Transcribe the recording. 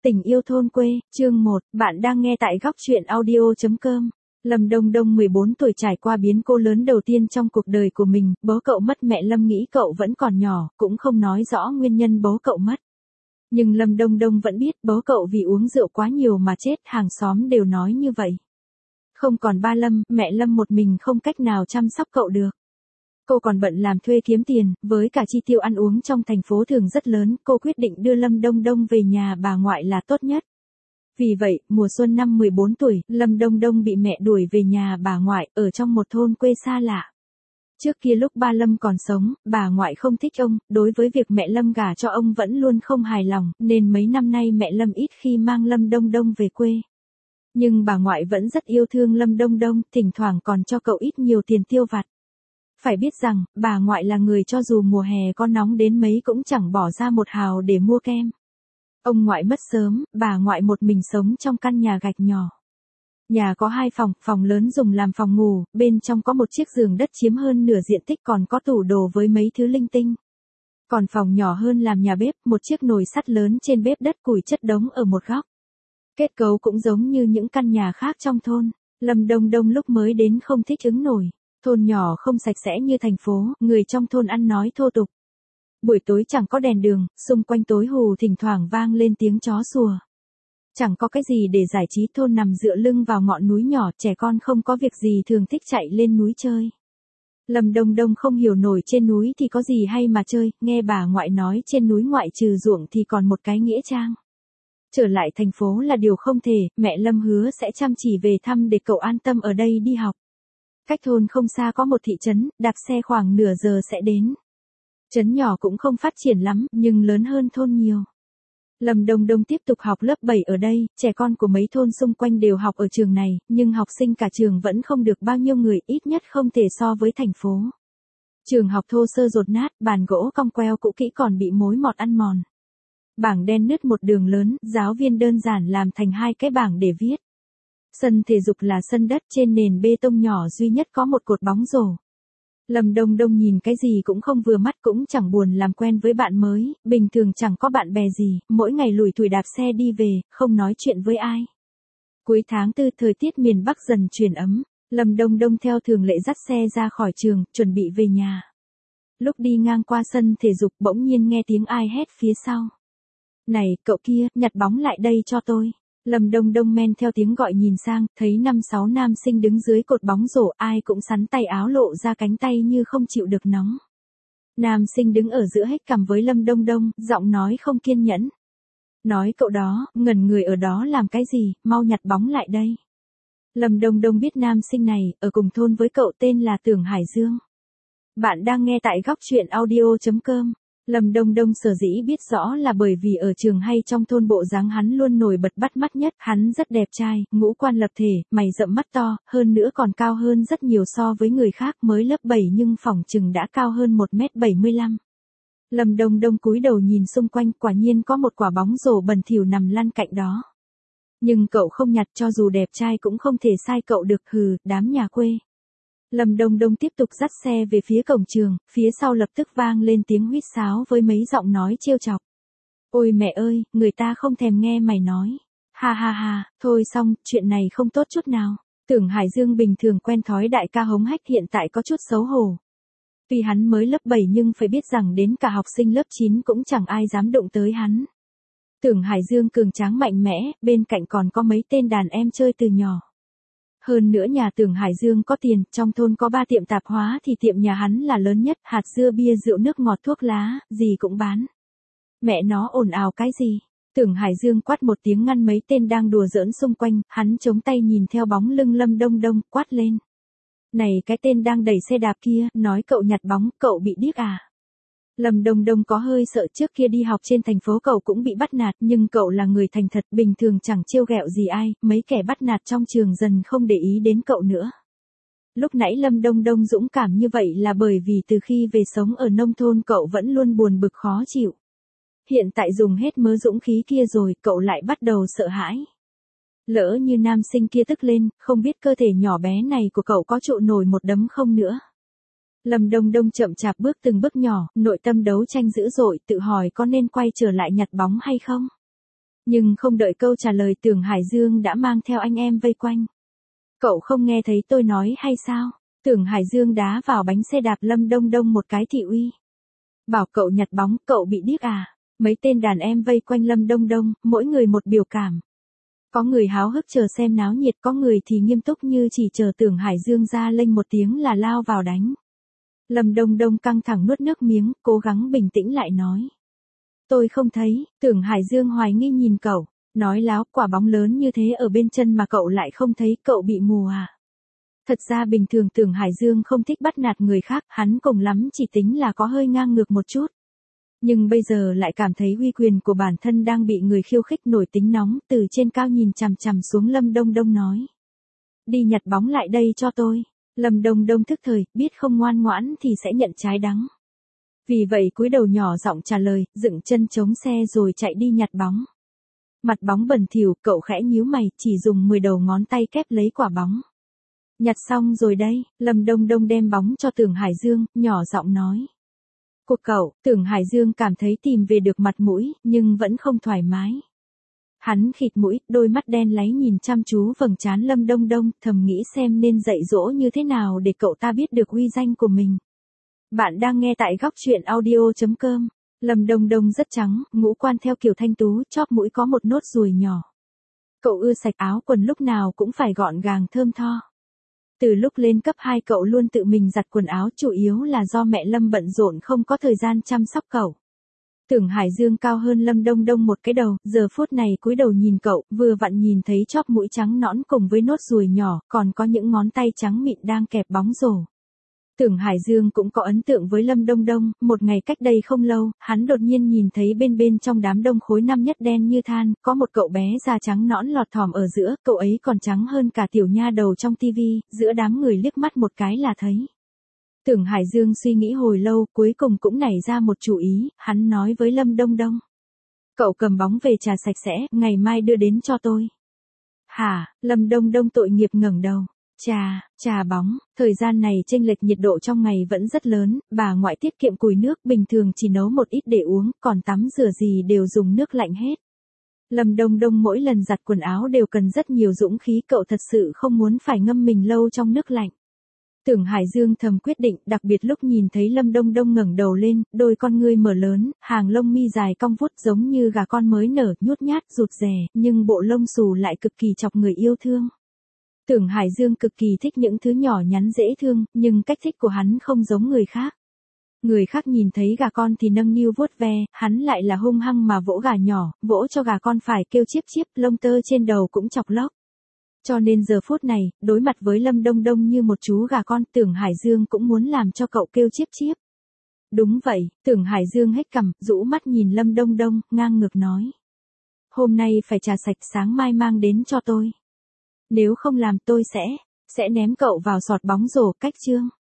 Tình yêu thôn quê, chương 1, bạn đang nghe tại góc truyện audio.com. Lâm Đông Đông 14 tuổi trải qua biến cố lớn đầu tiên trong cuộc đời của mình, bố cậu mất, mẹ Lâm nghĩ cậu vẫn còn nhỏ, cũng không nói rõ nguyên nhân bố cậu mất. Nhưng Lâm Đông Đông vẫn biết bố cậu vì uống rượu quá nhiều mà chết, hàng xóm đều nói như vậy. Không còn ba Lâm, mẹ Lâm một mình không cách nào chăm sóc cậu được. Cô còn bận làm thuê kiếm tiền, với cả chi tiêu ăn uống trong thành phố thường rất lớn, cô quyết định đưa Lâm Đông Đông về nhà bà ngoại là tốt nhất. Vì vậy, mùa xuân năm 14 tuổi, Lâm Đông Đông bị mẹ đuổi về nhà bà ngoại, ở trong một thôn quê xa lạ. Trước kia lúc ba Lâm còn sống, bà ngoại không thích ông, đối với việc mẹ Lâm gả cho ông vẫn luôn không hài lòng, nên mấy năm nay mẹ Lâm ít khi mang Lâm Đông Đông về quê. Nhưng bà ngoại vẫn rất yêu thương Lâm Đông Đông, thỉnh thoảng còn cho cậu ít nhiều tiền tiêu vặt. Phải biết rằng, bà ngoại là người cho dù mùa hè có nóng đến mấy cũng chẳng bỏ ra một hào để mua kem. Ông ngoại mất sớm, bà ngoại một mình sống trong căn nhà gạch nhỏ. Nhà có 2 phòng, phòng lớn dùng làm phòng ngủ, bên trong có một chiếc giường đất chiếm hơn nửa diện tích, còn có tủ đồ với mấy thứ linh tinh. Còn phòng nhỏ hơn làm nhà bếp, một chiếc nồi sắt lớn trên bếp đất củi chất đống ở một góc. Kết cấu cũng giống như những căn nhà khác trong thôn. Lâm Đông Đông lúc mới đến không thích ứng nổi. Thôn nhỏ không sạch sẽ như thành phố, người trong thôn ăn nói thô tục. Buổi tối chẳng có đèn đường, xung quanh tối hù thỉnh thoảng vang lên tiếng chó sủa. Chẳng có cái gì để giải trí, thôn nằm dựa lưng vào ngọn núi nhỏ, trẻ con không có việc gì thường thích chạy lên núi chơi. Lâm Đông Đông không hiểu nổi trên núi thì có gì hay mà chơi, nghe bà ngoại nói trên núi ngoại trừ ruộng thì còn một cái nghĩa trang. Trở lại thành phố là điều không thể, mẹ Lâm hứa sẽ chăm chỉ về thăm để cậu an tâm ở đây đi học. Cách thôn không xa có một thị trấn, đạp xe khoảng nửa giờ sẽ đến. Trấn nhỏ cũng không phát triển lắm, nhưng lớn hơn thôn nhiều. Lâm Đông Đông tiếp tục học lớp 7 ở đây, trẻ con của mấy thôn xung quanh đều học ở trường này, nhưng học sinh cả trường vẫn không được bao nhiêu người, ít nhất không thể so với thành phố. Trường học thô sơ dột nát, bàn gỗ cong queo cũ kỹ còn bị mối mọt ăn mòn. Bảng đen nứt một đường lớn, giáo viên đơn giản làm thành 2 cái bảng để viết. Sân thể dục là sân đất, trên nền bê tông nhỏ duy nhất có một cột bóng rổ. Lâm Đông Đông nhìn cái gì cũng không vừa mắt, cũng chẳng buồn làm quen với bạn mới, bình thường chẳng có bạn bè gì, mỗi ngày lủi thủi đạp xe đi về, không nói chuyện với ai. Cuối tháng 4 thời tiết miền Bắc dần chuyển ấm, Lâm Đông Đông theo thường lệ dắt xe ra khỏi trường, chuẩn bị về nhà. Lúc đi ngang qua sân thể dục bỗng nhiên nghe tiếng ai hét phía sau. Này, cậu kia, nhặt bóng lại đây cho tôi. Lâm Đông Đông men theo tiếng gọi nhìn sang, thấy 5-6 nam sinh đứng dưới cột bóng rổ, ai cũng xắn tay áo lộ ra cánh tay như không chịu được nóng. Nam sinh đứng ở giữa hếch cằm với Lâm Đông Đông, giọng nói không kiên nhẫn. Nói cậu đó, ngẩn người ở đó làm cái gì, mau nhặt bóng lại đây. Lâm Đông Đông biết nam sinh này, ở cùng thôn với cậu, tên là Tưởng Hải Dương. Bạn đang nghe tại góc truyện audio.com. Lâm Đông Đông sở dĩ biết rõ là bởi vì ở trường hay trong thôn bộ dáng hắn luôn nổi bật bắt mắt nhất, hắn rất đẹp trai, ngũ quan lập thể, mày rậm mắt to, hơn nữa còn cao hơn rất nhiều so với người khác, mới lớp 7 nhưng phỏng chừng đã cao hơn 1m75. Lâm Đông Đông cúi đầu nhìn xung quanh, quả nhiên có một quả bóng rổ bẩn thỉu nằm lăn cạnh đó. Nhưng cậu không nhặt, cho dù đẹp trai cũng không thể sai cậu được, hừ, đám nhà quê. Lâm Đông Đông tiếp tục dắt xe về phía cổng trường, phía sau lập tức vang lên tiếng huýt sáo với mấy giọng nói trêu chọc. Ôi mẹ ơi, người ta không thèm nghe mày nói. Ha ha ha, thôi xong, chuyện này không tốt chút nào. Tưởng Hải Dương bình thường quen thói đại ca hống hách hiện tại có chút xấu hổ. Tuy hắn mới lớp 7 nhưng phải biết rằng đến cả học sinh lớp 9 cũng chẳng ai dám đụng tới hắn. Tưởng Hải Dương cường tráng mạnh mẽ, bên cạnh còn có mấy tên đàn em chơi từ nhỏ. Hơn nữa nhà Tưởng Hải Dương có tiền, trong thôn có 3 tiệm tạp hóa thì tiệm nhà hắn là lớn nhất, hạt dưa bia rượu nước ngọt thuốc lá, gì cũng bán. Mẹ nó ồn ào cái gì? Tưởng Hải Dương quát một tiếng ngăn mấy tên đang đùa giỡn xung quanh, hắn chống tay nhìn theo bóng lưng Lâm Đông Đông, quát lên. Này cái tên đang đẩy xe đạp kia, nói cậu nhặt bóng, cậu bị điếc à? Lâm Đông Đông có hơi sợ, trước kia đi học trên thành phố cậu cũng bị bắt nạt, nhưng cậu là người thành thật, bình thường chẳng trêu ghẹo gì ai, mấy kẻ bắt nạt trong trường dần không để ý đến cậu nữa. Lúc nãy Lâm Đông Đông dũng cảm như vậy là bởi vì từ khi về sống ở nông thôn cậu vẫn luôn buồn bực khó chịu. Hiện tại dùng hết mớ dũng khí kia rồi, cậu lại bắt đầu sợ hãi. Lỡ như nam sinh kia tức lên, không biết cơ thể nhỏ bé này của cậu có trụ nổi một đấm không nữa. Lâm Đông Đông chậm chạp bước từng bước nhỏ, nội tâm đấu tranh dữ dội, tự hỏi có nên quay trở lại nhặt bóng hay không. Nhưng không đợi câu trả lời Tưởng Hải Dương đã mang theo anh em vây quanh. Cậu không nghe thấy tôi nói hay sao? Tưởng Hải Dương đá vào bánh xe đạp Lâm Đông Đông một cái thị uy. Bảo cậu nhặt bóng, cậu bị điếc à? Mấy tên đàn em vây quanh Lâm Đông Đông, mỗi người một biểu cảm. Có người háo hức chờ xem náo nhiệt, có người thì nghiêm túc như chỉ chờ Tưởng Hải Dương ra lệnh một tiếng là lao vào đánh. Lâm Đông Đông căng thẳng nuốt nước miếng, cố gắng bình tĩnh lại nói. Tôi không thấy. Tưởng Hải Dương hoài nghi nhìn cậu, nói láo, quả bóng lớn như thế ở bên chân mà cậu lại không thấy, cậu bị mù à? Thật ra bình thường Tưởng Hải Dương không thích bắt nạt người khác, hắn cùng lắm chỉ tính là có hơi ngang ngược một chút. Nhưng bây giờ lại cảm thấy uy quyền của bản thân đang bị người khiêu khích, nổi tính nóng, từ trên cao nhìn chằm chằm xuống Lâm Đông Đông nói. Đi nhặt bóng lại đây cho tôi. Lâm Đông Đông thức thời, biết không ngoan ngoãn thì sẽ nhận trái đắng. Vì vậy cúi đầu nhỏ giọng trả lời, dựng chân chống xe rồi chạy đi nhặt bóng. Mặt bóng bẩn thỉu, cậu khẽ nhíu mày, chỉ dùng 10 đầu ngón tay kép lấy quả bóng. Nhặt xong rồi đây. Lâm Đông Đông đem bóng cho Tưởng Hải Dương, nhỏ giọng nói. Của cậu. Tưởng Hải Dương cảm thấy tìm về được mặt mũi, nhưng vẫn không thoải mái. Hắn khịt mũi, đôi mắt đen láy nhìn chăm chú vầng trán Lâm Đông Đông, thầm nghĩ xem nên dạy dỗ như thế nào để cậu ta biết được uy danh của mình. Bạn đang nghe tại góc truyện audio.com. Lâm Đông Đông rất trắng, ngũ quan theo kiểu thanh tú, chóp mũi có một nốt ruồi nhỏ. Cậu ưa sạch, áo quần lúc nào cũng phải gọn gàng thơm tho. Từ lúc lên cấp 2 cậu luôn tự mình giặt quần áo, chủ yếu là do mẹ Lâm bận rộn không có thời gian chăm sóc cậu. Tưởng Hải Dương cao hơn Lâm Đông Đông một cái đầu, giờ phút này cúi đầu nhìn cậu, vừa vặn nhìn thấy chóp mũi trắng nõn cùng với nốt ruồi nhỏ, còn có những ngón tay trắng mịn đang kẹp bóng rổ. Tưởng Hải Dương cũng có ấn tượng với Lâm Đông Đông, một ngày cách đây không lâu, hắn đột nhiên nhìn thấy bên trong đám đông khối năm nhất đen như than, có một cậu bé da trắng nõn lọt thỏm ở giữa, cậu ấy còn trắng hơn cả tiểu nha đầu trong tivi, giữa đám người liếc mắt một cái là thấy. Tưởng Hải Dương suy nghĩ hồi lâu, cuối cùng cũng nảy ra một chủ ý, hắn nói với Lâm Đông Đông. Cậu cầm bóng về trà sạch sẽ, ngày mai đưa đến cho tôi. Hả? Lâm Đông Đông tội nghiệp ngẩng đầu. Trà bóng, thời gian này chênh lệch nhiệt độ trong ngày vẫn rất lớn, bà ngoại tiết kiệm củi nước, bình thường chỉ nấu một ít để uống, còn tắm rửa gì đều dùng nước lạnh hết. Lâm Đông Đông mỗi lần giặt quần áo đều cần rất nhiều dũng khí, cậu thật sự không muốn phải ngâm mình lâu trong nước lạnh. Tưởng Hải Dương thầm quyết định, đặc biệt lúc nhìn thấy Lâm Đông Đông ngẩng đầu lên, đôi con ngươi mở lớn, hàng lông mi dài cong vút giống như gà con mới nở, nhút nhát, rụt rè, nhưng bộ lông xù lại cực kỳ chọc người yêu thương. Tưởng Hải Dương cực kỳ thích những thứ nhỏ nhắn dễ thương, nhưng cách thích của hắn không giống người khác. Người khác nhìn thấy gà con thì nâng niu vuốt ve, hắn lại là hung hăng mà vỗ gà nhỏ, vỗ cho gà con phải kêu chíp chíp, lông tơ trên đầu cũng chọc lóc. Cho nên giờ phút này, đối mặt với Lâm Đông Đông như một chú gà con, Tưởng Hải Dương cũng muốn làm cho cậu kêu chíp chíp. Đúng vậy, Tưởng Hải Dương hết cằm, rũ mắt nhìn Lâm Đông Đông, ngang ngược nói. Hôm nay phải trà sạch, sáng mai mang đến cho tôi. Nếu không làm tôi sẽ ném cậu vào sọt bóng rổ, cách chương.